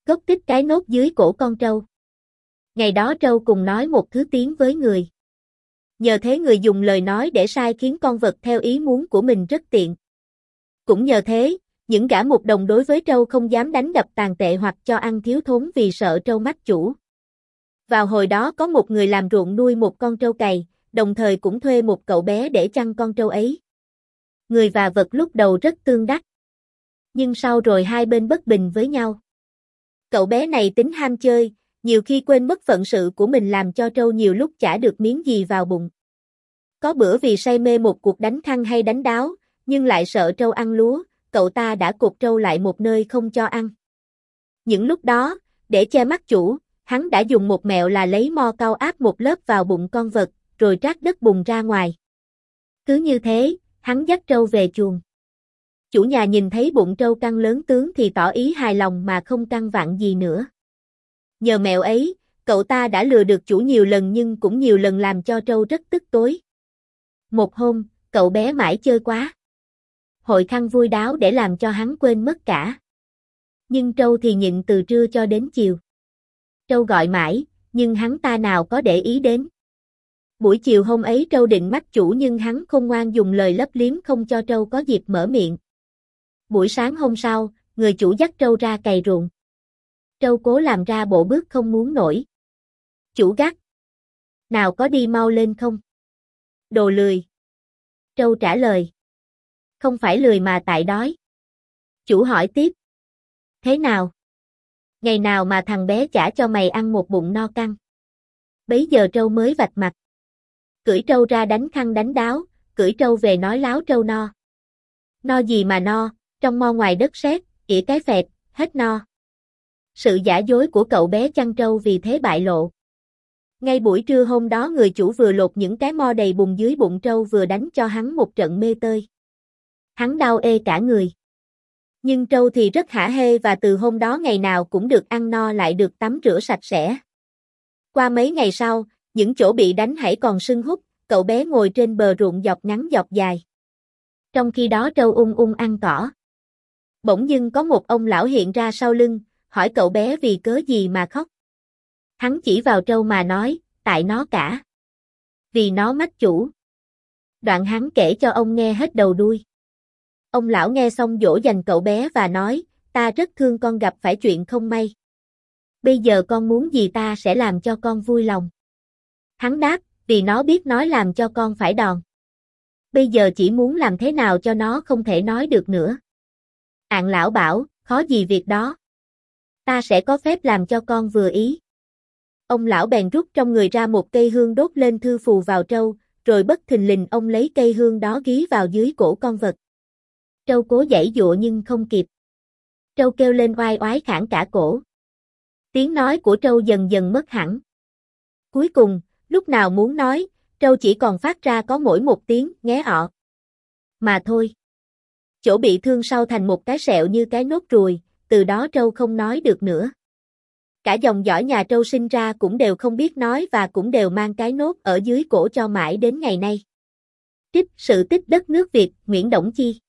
gốc tích cái nốt dưới cổ con trâu. Ngày đó trâu cùng nói một thứ tiếng với người. Nhờ thế người dùng lời nói để sai khiến con vật theo ý muốn của mình rất tiện. Cũng nhờ thế, những gã mục đồng đối với trâu không dám đánh đập tàn tệ hoặc cho ăn thiếu thốn vì sợ trâu mách chủ. Vào hồi đó có một người làm ruộng nuôi một con trâu cày, đồng thời cũng thuê một cậu bé để chăn con trâu ấy. Người và vật lúc đầu rất tương đắc. Nhưng sau rồi hai bên bất bình với nhau. Cậu bé này tính ham chơi, nhiều khi quên mất phận sự của mình làm cho trâu nhiều lúc chả được miếng gì vào bụng. Có bữa vì say mê một cuộc đánh khăng hay đánh đáo, nhưng lại sợ trâu ăn lúa, cậu ta đã cột trâu lại một nơi không cho ăn. Những lúc đó, để che mắt chủ, hắn đã dùng một mẹo là lấy mo cau áp một lớp vào bụng con vật, rồi trát đất bùn ra ngoài. Cứ như thế, hắn dắt trâu về chuồng. Chủ nhà nhìn thấy bụng trâu căng lớn tướng thì tỏ ý hài lòng mà không căng vặn gì nữa. Nhờ mẹo ấy, cậu ta đã lừa được chủ nhiều lần nhưng cũng nhiều lần làm cho trâu rất tức tối. Một hôm, cậu bé mãi chơi quá. Hội khăn vui đáo để làm cho hắn quên mất cả. Nhưng trâu thì nhịn từ trưa cho đến chiều. Trâu gọi mãi, nhưng hắn ta nào có để ý đến. Buổi chiều hôm ấy trâu định mách chủ nhưng hắn khôn ngoan dùng lời lấp liếm không cho trâu có dịp mở miệng. Buổi sáng hôm sau, người chủ dắt trâu ra cày ruộng. Trâu cố làm ra bộ bước không muốn nổi. Chủ gắt. Nào có đi mau lên không? Đồ lười. Trâu trả lời. Không phải lười mà tại đói. Chủ hỏi tiếp. Thế nào? Ngày nào mà thằng bé chả cho mày ăn một bụng no căng. Bấy giờ trâu mới vạch mặt. Cưỡi trâu ra đánh khăng đánh đáo, cưỡi trâu về nói láo trâu no. No gì mà no, trong mo ngoài đất sét, ỉa cái phẹt, hết no. Sự giả dối của cậu bé chăn trâu vì thế bại lộ. Ngay buổi trưa hôm đó người chủ vừa lột những cái mo đầy bùn dưới bụng trâu vừa đánh cho hắn một trận mê tơi. Hắn đau ê cả người. Nhưng trâu thì rất hả hê và từ hôm đó ngày nào cũng được ăn no lại được tắm rửa sạch sẽ. Qua mấy ngày sau, những chỗ bị đánh hãy còn sưng húp, cậu bé ngồi trên bờ ruộng dọc ngắn dọc dài. Trong khi đó trâu ung ăn cỏ. Bỗng dưng có một ông lão hiện ra sau lưng, hỏi cậu bé vì cớ gì mà khóc. Hắn chỉ vào trâu mà nói, tại nó cả. Vì nó mách chủ. Đoạn hắn kể cho ông nghe hết đầu đuôi. Ông lão nghe xong dỗ dành cậu bé và nói, ta rất thương con gặp phải chuyện không may. Bây giờ con muốn gì ta sẽ làm cho con vui lòng. Hắn đáp, vì nó biết nói làm cho con phải đòn. Bây giờ chỉ muốn làm thế nào cho nó không thể nói được nữa. Ạng lão bảo, khó gì việc đó. Ta sẽ có phép làm cho con vừa ý. Ông lão bèn rút trong người ra một cây hương đốt lên thư phù vào trâu, rồi bất thình lình ông lấy cây hương đó gí vào dưới cổ con vật. Trâu cố giãy giụa nhưng không kịp. Trâu kêu lên oai oái khản cả cổ. Tiếng nói của trâu dần dần mất hẳn. Cuối cùng, lúc nào muốn nói, trâu chỉ còn phát ra có mỗi một tiếng nghé ọ. Mà thôi. Chỗ bị thương sau thành một cái sẹo như cái nốt ruồi, từ đó trâu không nói được nữa. Cả dòng dõi nhà trâu sinh ra cũng đều không biết nói và cũng đều mang cái nốt ở dưới cổ cho mãi đến ngày nay. Trích Sự tích đất nước Việt, Nguyễn Đổng Chi.